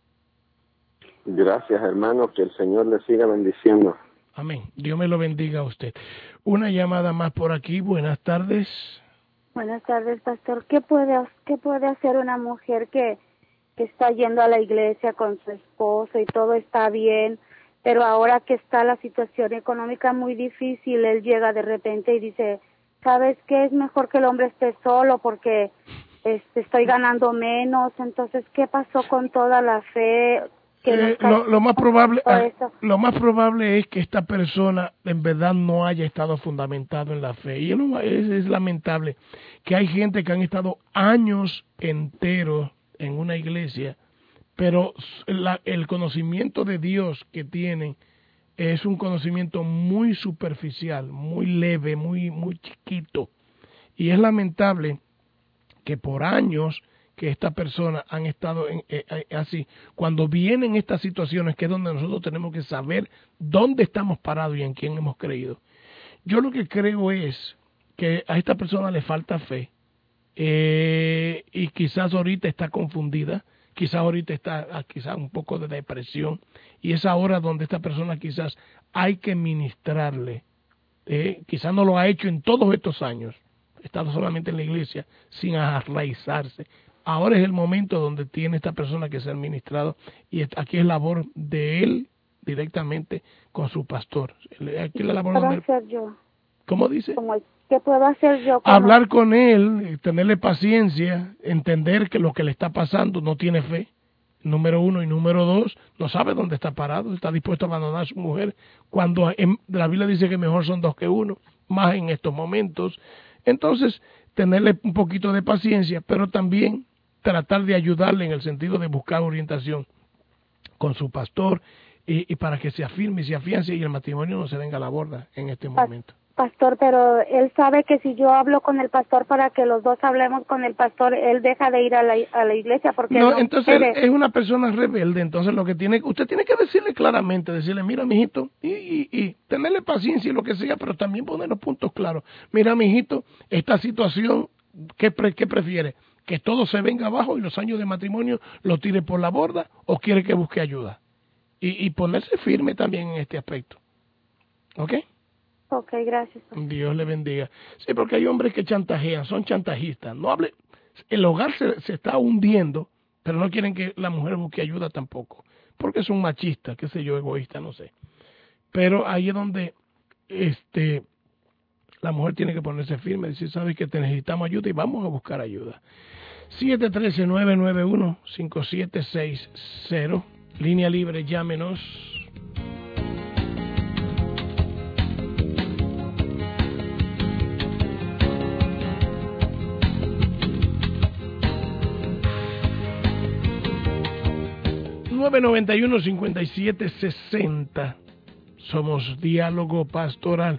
Gracias, hermano, que el Señor le siga bendiciendo. Amén. Dios me lo bendiga a usted. Una llamada más por aquí. Buenas tardes. Buenas tardes, pastor. ¿Qué puede, qué puede hacer una mujer que, que está yendo a la iglesia con su esposo y todo está bien, pero ahora que está la situación económica muy difícil, él llega de repente y dice, ¿sabes qué? Es mejor que el hombre esté solo porque este, estoy ganando menos. Entonces, ¿qué pasó con toda la fe? Eh, lo, lo más probable lo más probable es que esta persona en verdad no haya estado fundamentado en la fe, y es, es lamentable que hay gente que han estado años enteros en una iglesia, pero la, el conocimiento de Dios que tienen es un conocimiento muy superficial, muy leve, muy muy chiquito, y es lamentable que por años que estas personas han estado en, eh, eh, así. Cuando vienen estas situaciones, que es donde nosotros tenemos que saber dónde estamos parados y en quién hemos creído. Yo lo que creo es que a esta persona le falta fe, eh, y quizás ahorita está confundida, quizás ahorita está quizás un poco de depresión, y es ahora donde esta persona quizás hay que ministrarle. Eh, quizás no lo ha hecho en todos estos años, ha estado solamente en la iglesia sin arraizarse. Ahora es el momento donde tiene esta persona que ser ministrado, y aquí es labor de él directamente con su pastor. Aquí es la labor ¿Qué puedo donde... hacer yo? ¿Cómo dice? ¿Qué puedo hacer yo? Hablar con él, tenerle paciencia, entender que lo que le está pasando no tiene fe. número uno, y número dos, no sabe dónde está parado, está dispuesto a abandonar a su mujer, cuando en, la Biblia dice que mejor son dos que uno, más en estos momentos. Entonces, tenerle un poquito de paciencia, pero también tratar de ayudarle en el sentido de buscar orientación con su pastor, y, y para que se afirme y se afiance y el matrimonio no se venga a la borda en este momento. Pastor, pero él sabe que si yo hablo con el pastor para que los dos hablemos con el pastor, él deja de ir a la, a la iglesia porque no, no entonces quiere. Él es una persona rebelde. Entonces lo que tiene, usted tiene que decirle claramente, decirle, mira, mijito, y, y, y tenerle paciencia y lo que sea, pero también poner los puntos claros. Mira, mijito, esta situación, ¿qué, pre, qué prefiere? ¿Que todo se venga abajo y los años de matrimonio lo tire por la borda, o quiere que busque ayuda? Y, y ponerse firme también en este aspecto. ¿Ok? Ok, gracias. Dios le bendiga. Sí, porque hay hombres que chantajean, son chantajistas. No hable, el hogar se, se está hundiendo, pero no quieren que la mujer busque ayuda tampoco, porque son machistas, qué sé yo, egoístas, no sé. Pero ahí es donde este la mujer tiene que ponerse firme, decir, sabes que te necesitamos ayuda y vamos a buscar ayuda. siete uno tres, nueve nueve uno, cinco siete seis cero, línea libre, llámenos. nueve nueve uno, cinco siete seis cero. Somos Diálogo Pastoral,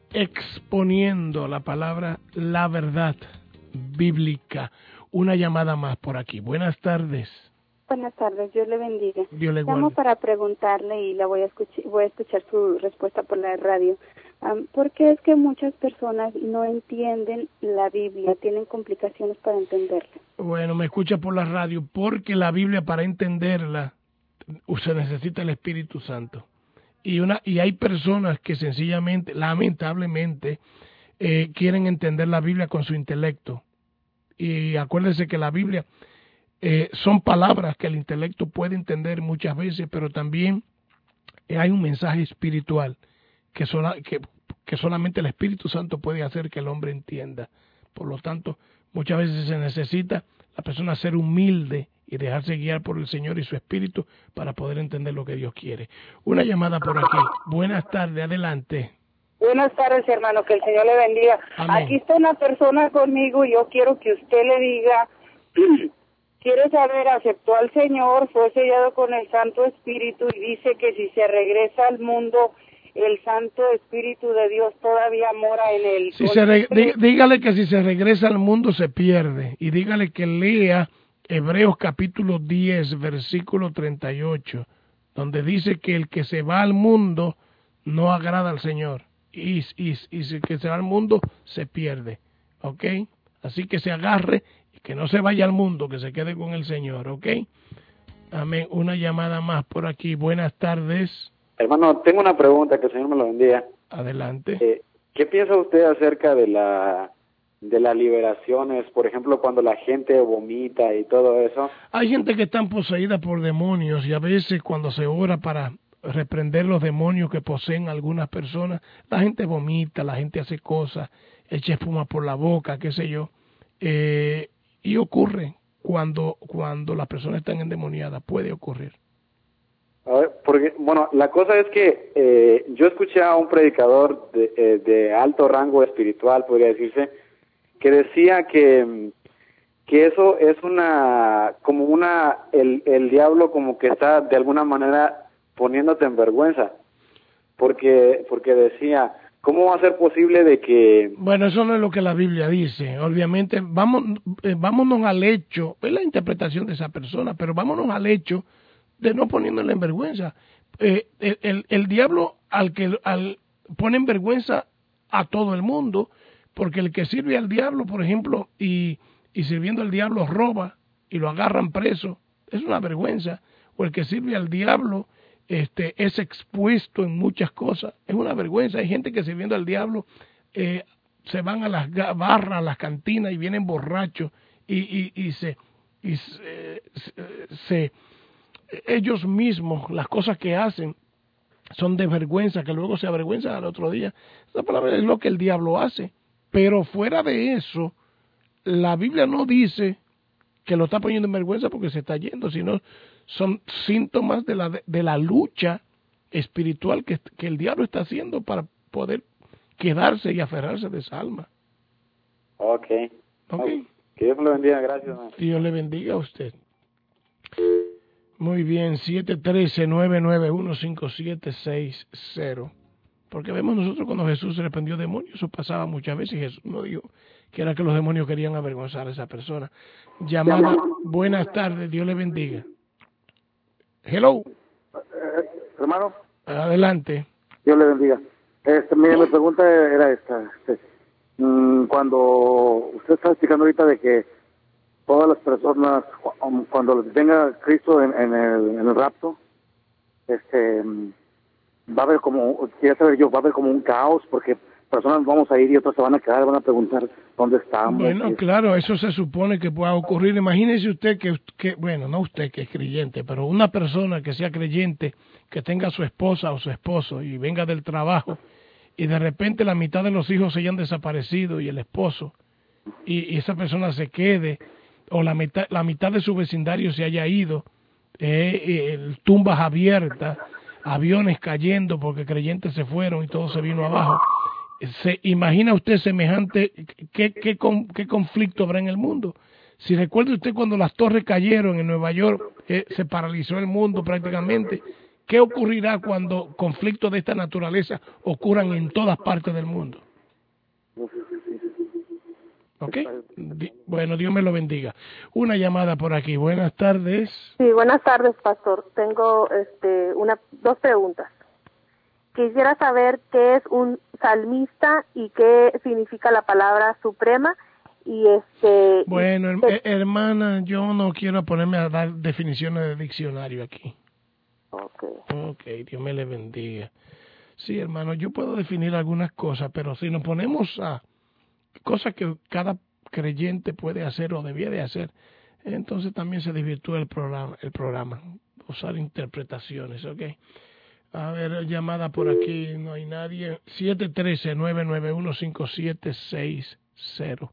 exponiendo la palabra, la verdad bíblica. Una llamada más por aquí. Buenas tardes. Buenas tardes, Dios le bendiga. Dios le Llamo guarde. para preguntarle y la voy a escuchar, voy a escuchar su respuesta por la radio. Um, ¿Por qué es que muchas personas no entienden la Biblia, tienen complicaciones para entenderla? Bueno, me escucha por la radio, porque la Biblia, para entenderla, se necesita el Espíritu Santo. Y una y hay personas que sencillamente, lamentablemente, eh, quieren entender la Biblia con su intelecto. Y acuérdense que la Biblia eh, son palabras que el intelecto puede entender muchas veces, pero también eh, hay un mensaje espiritual que, sola, que, que solamente el Espíritu Santo puede hacer que el hombre entienda. Por lo tanto, muchas veces se necesita la persona ser humilde y dejarse guiar por el Señor y su Espíritu para poder entender lo que Dios quiere. Una llamada por aquí. Buenas tardes, adelante. Buenas tardes, hermano, que el Señor le bendiga. Amén. Aquí está una persona conmigo y yo quiero que usted le diga, quiere saber, aceptó al Señor, fue sellado con el Santo Espíritu y dice que si se regresa al mundo, el Santo Espíritu de Dios todavía mora en él. Si se re, dí, dígale que si se regresa al mundo se pierde, y dígale que lea Hebreos capítulo diez, versículo treinta y ocho, donde dice que el que se va al mundo no agrada al Señor, y, y, y el que se va al mundo se pierde, ¿ok? Así que se agarre y que no se vaya al mundo, que se quede con el Señor, ¿ok? Amén. Una llamada más por aquí. Buenas tardes. Hermano, tengo una pregunta, que el Señor me lo bendiga. Adelante. Eh, ¿Qué piensa usted acerca de la de las liberaciones, por ejemplo, cuando la gente vomita y todo eso? Hay gente que está poseída por demonios, y a veces cuando se ora para reprender los demonios que poseen algunas personas, la gente vomita, la gente hace cosas, echa espuma por la boca, qué sé yo, eh, y ocurre cuando cuando las personas están endemoniadas, puede ocurrir. A ver, porque, bueno, la cosa es que eh, yo escuché a un predicador de, eh, de alto rango espiritual, podría decirse, que decía que, que eso es una, como una, el, el diablo como que está de alguna manera poniéndote en vergüenza, porque, porque decía, ¿cómo va a ser posible de que...? Bueno, eso no es lo que la Biblia dice, obviamente, vamos, eh, vámonos al hecho, es la interpretación de esa persona, pero vámonos al hecho de no poniéndole en vergüenza. Eh, el, el, el diablo al que al, pone en vergüenza a todo el mundo, porque el que sirve al diablo, por ejemplo, y, y sirviendo al diablo roba y lo agarran preso, es una vergüenza. O el que sirve al diablo este, es expuesto en muchas cosas, es una vergüenza. Hay gente que sirviendo al diablo eh, se van a las barras, a las cantinas y vienen borrachos y, y, y se... Y se, se, se ellos mismos, las cosas que hacen son de vergüenza, que luego se avergüenzan al otro día. Esa palabra es lo que el diablo hace. Pero fuera de eso, la Biblia no dice que lo está poniendo en vergüenza porque se está yendo, sino son síntomas de la, de la lucha espiritual que, que el diablo está haciendo para poder quedarse y aferrarse de esa alma. Ok. Okay. Que Dios le bendiga, gracias. Man. Dios le bendiga a usted. Muy bien, siete uno tres, nueve nueve uno, cinco siete seis cero. Porque vemos nosotros cuando Jesús reprendió demonios, eso pasaba muchas veces y Jesús no dijo que era que los demonios querían avergonzar a esa persona. Llamada, buenas tardes, Dios le bendiga. Hello. Eh, hermano. Adelante. Dios le bendiga. Este, mi, mi pregunta era esta. Este, cuando usted está explicando ahorita de que todas las personas, cuando venga Cristo en, en, el, en el rapto, este, va a haber como, quiero saber yo, va a haber como un caos, porque personas vamos a ir y otras se van a quedar, van a preguntar dónde estamos. Bueno, y... claro, eso se supone que pueda ocurrir. Imagínese usted que, que, bueno, no usted que es creyente, pero una persona que sea creyente, que tenga a su esposa o su esposo y venga del trabajo y de repente la mitad de los hijos se hayan desaparecido y el esposo, y, y esa persona se quede, o la mitad, la mitad de su vecindario se haya ido, eh, eh, tumbas abiertas, aviones cayendo porque creyentes se fueron y todo se vino abajo. ¿Se imagina usted semejante, qué, qué, qué conflicto habrá en el mundo? Si recuerda usted cuando las torres cayeron en Nueva York, eh, se paralizó el mundo prácticamente. ¿Qué ocurrirá cuando conflictos de esta naturaleza ocurran en todas partes del mundo? ¿Ok? Bueno, Dios me lo bendiga. Una llamada por aquí. Buenas tardes. Sí, buenas tardes, pastor. Tengo este, una, dos preguntas. Quisiera saber qué es un salmista y qué significa la palabra suprema. Y este. Bueno, y, her hermana, yo no quiero ponerme a dar definiciones de diccionario aquí. Okay. Ok, Dios me le bendiga. Sí, hermano, yo puedo definir algunas cosas, pero si nos ponemos a cosas que cada creyente puede hacer o debía de hacer, entonces también se desvirtúa el programa, el programa, usar interpretaciones, ¿ok? A ver, llamada por aquí, no hay nadie. siete uno tres, nueve nueve uno, cinco siete seis cero.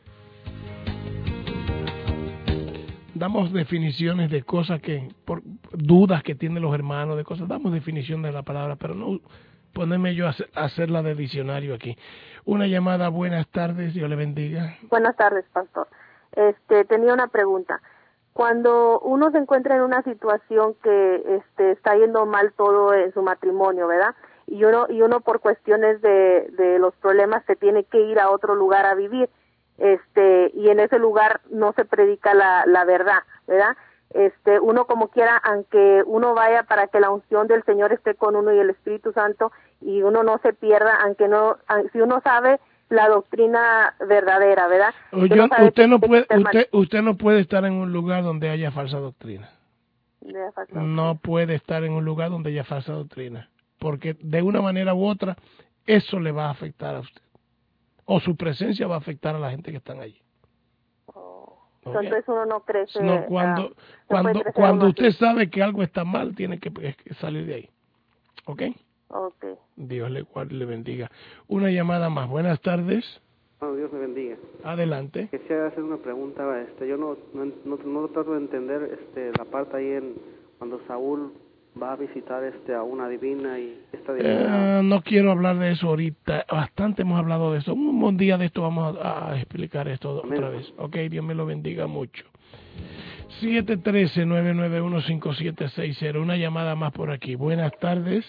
Damos definiciones de cosas que, por dudas que tienen los hermanos, de cosas, damos definición de la palabra, pero no ponerme yo a hacer, a hacerla de diccionario aquí. Una llamada, buenas tardes, Dios le bendiga. Buenas tardes, pastor. Este, tenía una pregunta. Cuando uno se encuentra en una situación que este, está yendo mal todo en su matrimonio, ¿verdad? Y uno, y uno por cuestiones de, de los problemas se tiene que ir a otro lugar a vivir, este, y en ese lugar no se predica la, la verdad, ¿verdad? Este, uno como quiera, aunque uno vaya para que la unción del Señor esté con uno y el Espíritu Santo, y uno no se pierda, aunque no, si uno sabe la doctrina verdadera, ¿verdad? Yo, no usted no puede, usted, usted no puede estar en un lugar donde haya falsa doctrina. Falsa no doctrina. Puede estar en un lugar donde haya falsa doctrina, porque de una manera u otra eso le va a afectar a usted, o su presencia va a afectar a la gente que están allí. Oh. Okay. Entonces uno no crece. No, cuando uh, cuando cuando usted así. sabe que algo está mal, tiene que, que salir de ahí. ¿Ok? Okay. Dios le, le bendiga. Una llamada más. Buenas tardes. Oh, Dios me bendiga. Adelante. Quisiera hacer una pregunta. Este, yo no no, no no trato de entender este la parte ahí en cuando Saúl va a visitar este a una divina y esta divina. Eh, no quiero hablar de eso ahorita. Bastante hemos hablado de eso. Un buen día de esto vamos a, a explicar esto Amén. Otra vez. Ok, Dios me lo bendiga mucho. siete uno tres, nueve nueve uno, cinco siete seis cero. Una llamada más por aquí. Buenas tardes.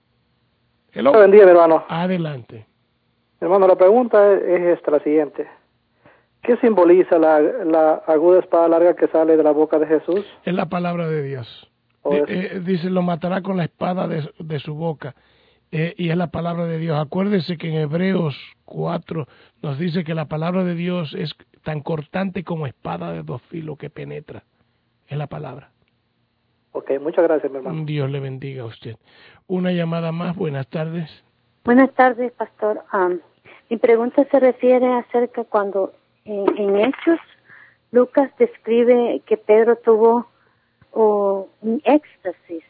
Hello. Buen día, mi hermano. Adelante. Hermano, la pregunta es, es esta, la siguiente. ¿Qué simboliza la, la aguda espada larga que sale de la boca de Jesús? Es la palabra de Dios. Eh, eh, dice, lo matará con la espada de, de su boca. Eh, y es la palabra de Dios. Acuérdese que en Hebreos cuatro nos dice que la palabra de Dios es tan cortante como espada de dos filos que penetra. Es la palabra. Ok, muchas gracias, mi hermano. Dios le bendiga a usted. Una llamada más. Buenas tardes. Buenas tardes, pastor. Um, mi pregunta se refiere acerca cuando en, en Hechos Lucas describe que Pedro tuvo oh, un éxtasis.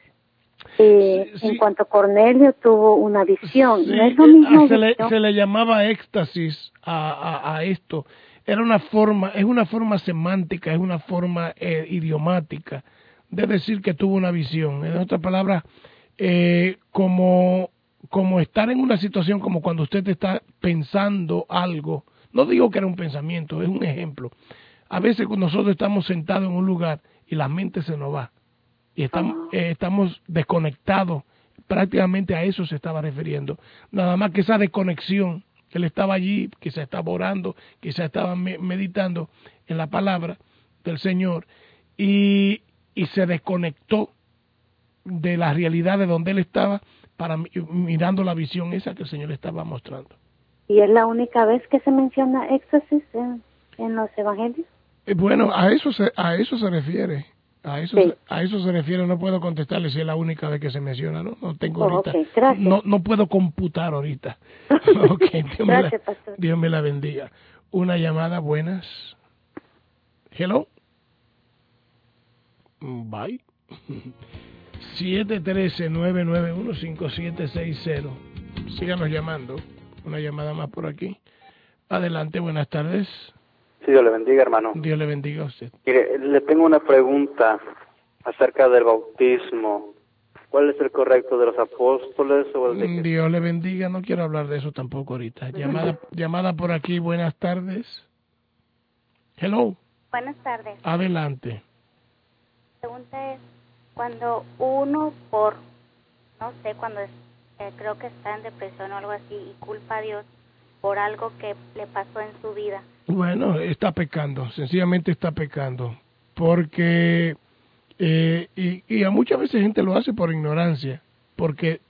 Eh, sí, sí. En cuanto a Cornelio tuvo una visión. Sí, ¿No es lo mismo? Se le, se le llamaba éxtasis a, a, a esto. era una forma, es una forma semántica, es una forma eh, idiomática de decir que tuvo una visión. En otras palabras, eh, como, como estar en una situación como cuando usted está pensando algo. No digo que era un pensamiento, es un ejemplo. A veces cuando nosotros estamos sentados en un lugar y la mente se nos va y estamos, eh, estamos desconectados, prácticamente a eso se estaba refiriendo. Nada más que esa desconexión, él estaba allí, quizá estaba orando, quizá estaba me meditando en la palabra del Señor y, y se desconectó de la realidad de donde él estaba para mirando la visión esa que el Señor estaba mostrando. ¿Y es la única vez que se menciona éxtasis en, en los evangelios? Eh, bueno, a eso se, a eso se refiere. A eso, sí. A eso se refiere. No puedo contestarle si es la única vez que se menciona, ¿no? No tengo oh, ahorita. Okay, gracias. No, no puedo computar ahorita. Okay, Dios, gracias, me la, pastor. Dios me la bendiga. Una llamada, buenas. Hello. Bye. siete uno tres, nueve nueve uno, cinco siete seis cero. Síganos llamando. Una llamada más por aquí. Adelante, buenas tardes. Sí, Dios le bendiga, hermano. Dios le bendiga a usted. Mire, le tengo una pregunta acerca del bautismo. ¿Cuál es el correcto, de los apóstoles o el de Jesús? Dios le bendiga, no quiero hablar de eso tampoco ahorita. Llamada, llamada por aquí, buenas tardes. Hello. Buenas tardes. Adelante. La pregunta es, cuando uno por, no sé, cuando es, eh, creo que está en depresión o algo así y culpa a Dios por algo que le pasó en su vida. Bueno, está pecando, sencillamente está pecando, porque, eh, y, y a muchas veces gente lo hace por ignorancia, porque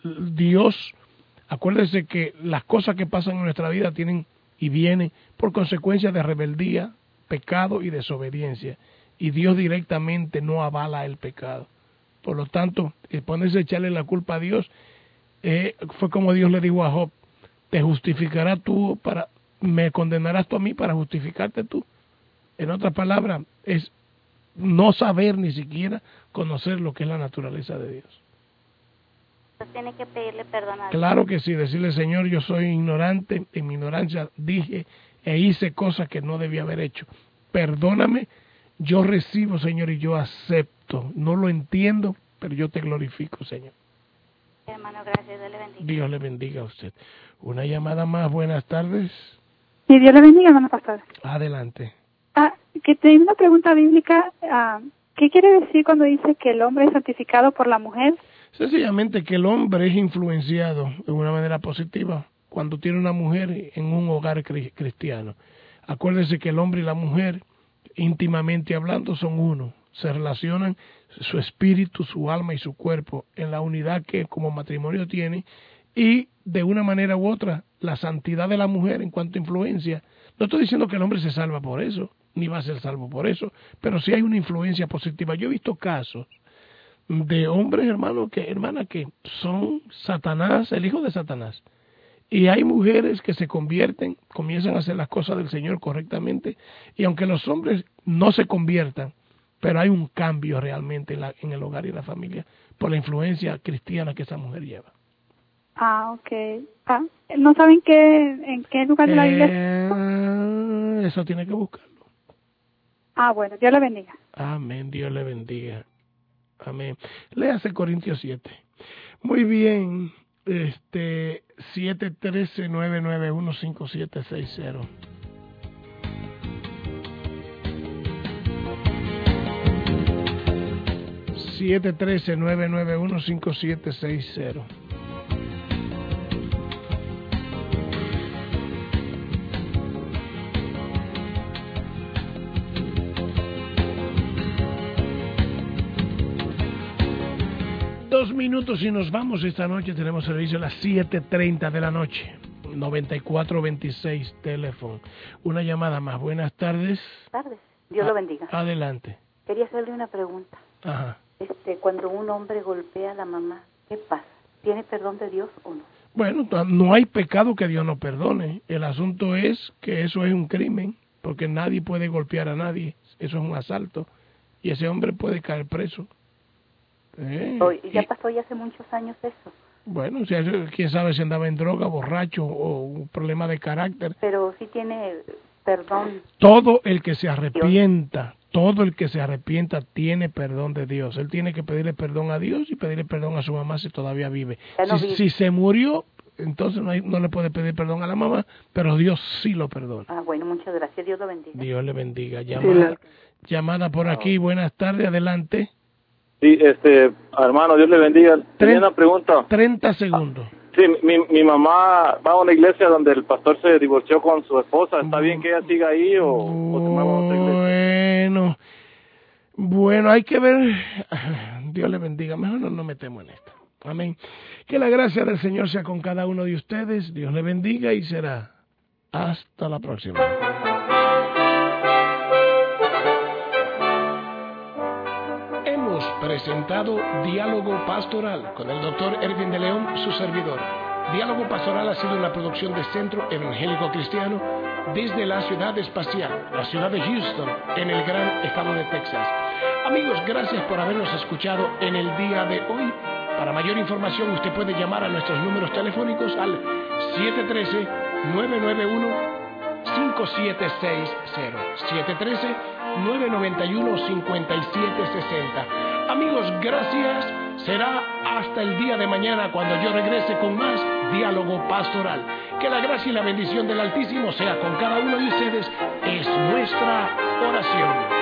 Dios, acuérdese que las cosas que pasan en nuestra vida tienen y vienen por consecuencia de rebeldía, pecado y desobediencia, y Dios directamente no avala el pecado. Por lo tanto, ponerse a echarle la culpa a Dios, eh, fue como Dios le dijo a Job, te justificará tú para, me condenarás tú a mí para justificarte tú. En otras palabras, es no saber ni siquiera conocer lo que es la naturaleza de Dios. Entonces tiene que pedirle perdón a Dios. Claro que sí, decirle, Señor, yo soy ignorante, en mi ignorancia dije e hice cosas que no debía haber hecho. Perdóname, yo recibo, Señor, y yo acepto. No lo entiendo, pero yo te glorifico, Señor. Hermano, gracias, Dios le bendiga. Dios le bendiga a usted. Una llamada más, buenas tardes. Sí, Dios le bendiga, hermano pastor. Adelante. Ah, que tengo una pregunta bíblica. Ah, ¿qué quiere decir cuando dice que el hombre es santificado por la mujer? Sencillamente que el hombre es influenciado de una manera positiva cuando tiene una mujer en un hogar cristiano. Acuérdese que el hombre y la mujer, íntimamente hablando, son uno. Se relacionan su espíritu, su alma y su cuerpo en la unidad que como matrimonio tiene, y de una manera u otra la santidad de la mujer en cuanto a influencia. No estoy diciendo que el hombre se salva por eso, ni va a ser salvo por eso, pero sí hay una influencia positiva. Yo he visto casos de hombres, hermanos, que hermanas que son Satanás, el hijo de Satanás, y hay mujeres que se convierten, comienzan a hacer las cosas del Señor correctamente, y aunque los hombres no se conviertan, pero hay un cambio realmente en, la, en el hogar y la familia por la influencia cristiana que esa mujer lleva. Ah, ok. Ah, ¿no saben qué, en qué lugar de la Biblia? Eh, eso tiene que buscarlo. Ah, bueno, Dios le bendiga. Amén, Dios le bendiga. Amén. Léase Corintios siete. Muy bien, este, siete uno tres, nueve nueve uno, cinco siete seis cero. siete uno tres, nueve nueve uno, cinco siete seis cero. Dos minutos y nos vamos. Esta noche tenemos servicio a las siete treinta de la noche. noventa y cuatro veintiséis teléfono. Una llamada más. Buenas tardes. Buenas tardes. Dios A- lo bendiga. Adelante. Quería hacerle una pregunta. Ajá. Este, cuando un hombre golpea a la mamá, ¿qué pasa? ¿Tiene perdón de Dios o no? Bueno, no hay pecado que Dios no perdone. El asunto es que eso es un crimen, porque nadie puede golpear a nadie. Eso es un asalto. Y ese hombre puede caer preso. Eh, Hoy- ya y- pasó ya hace muchos años eso. Bueno, o sea, quién sabe si andaba en droga, borracho o un problema de carácter. Pero sí tiene perdón. Todo el que se arrepienta, todo el que se arrepienta tiene perdón de Dios. Él tiene que pedirle perdón a Dios y pedirle perdón a su mamá si todavía vive. No si, vive. si se murió, entonces no, hay, no le puede pedir perdón a la mamá, pero Dios sí lo perdona. Ah, bueno, muchas gracias. Dios lo bendiga. Dios le bendiga. Llamada, llamada por aquí. Buenas tardes, adelante. Sí, este, hermano, Dios le bendiga. Tenía una pregunta. treinta segundos. Sí, mi, mi mamá va a una iglesia donde el pastor se divorció con su esposa. ¿Está bien que ella siga ahí o, o se mueva a otra iglesia? Bueno, bueno, hay que ver. Dios le bendiga. Mejor no nos metemos en esto. Amén. Que la gracia del Señor sea con cada uno de ustedes. Dios le bendiga y será hasta la próxima. Hemos presentado Diálogo Pastoral con el doctor Erwin de León, su servidor. Diálogo Pastoral ha sido una producción de Centro Evangélico Cristiano desde la ciudad espacial, la ciudad de Houston, en el gran estado de Texas. Amigos, gracias por habernos escuchado en el día de hoy. Para mayor información, usted puede llamar a nuestros números telefónicos al siete uno tres, nueve nueve uno, cinco siete seis cero, siete uno tres, nueve nueve uno, cinco siete seis cero. Amigos, gracias. Será hasta el día de mañana cuando yo regrese con más Diálogo Pastoral. Que la gracia y la bendición del Altísimo sea con cada uno de ustedes. Es nuestra oración.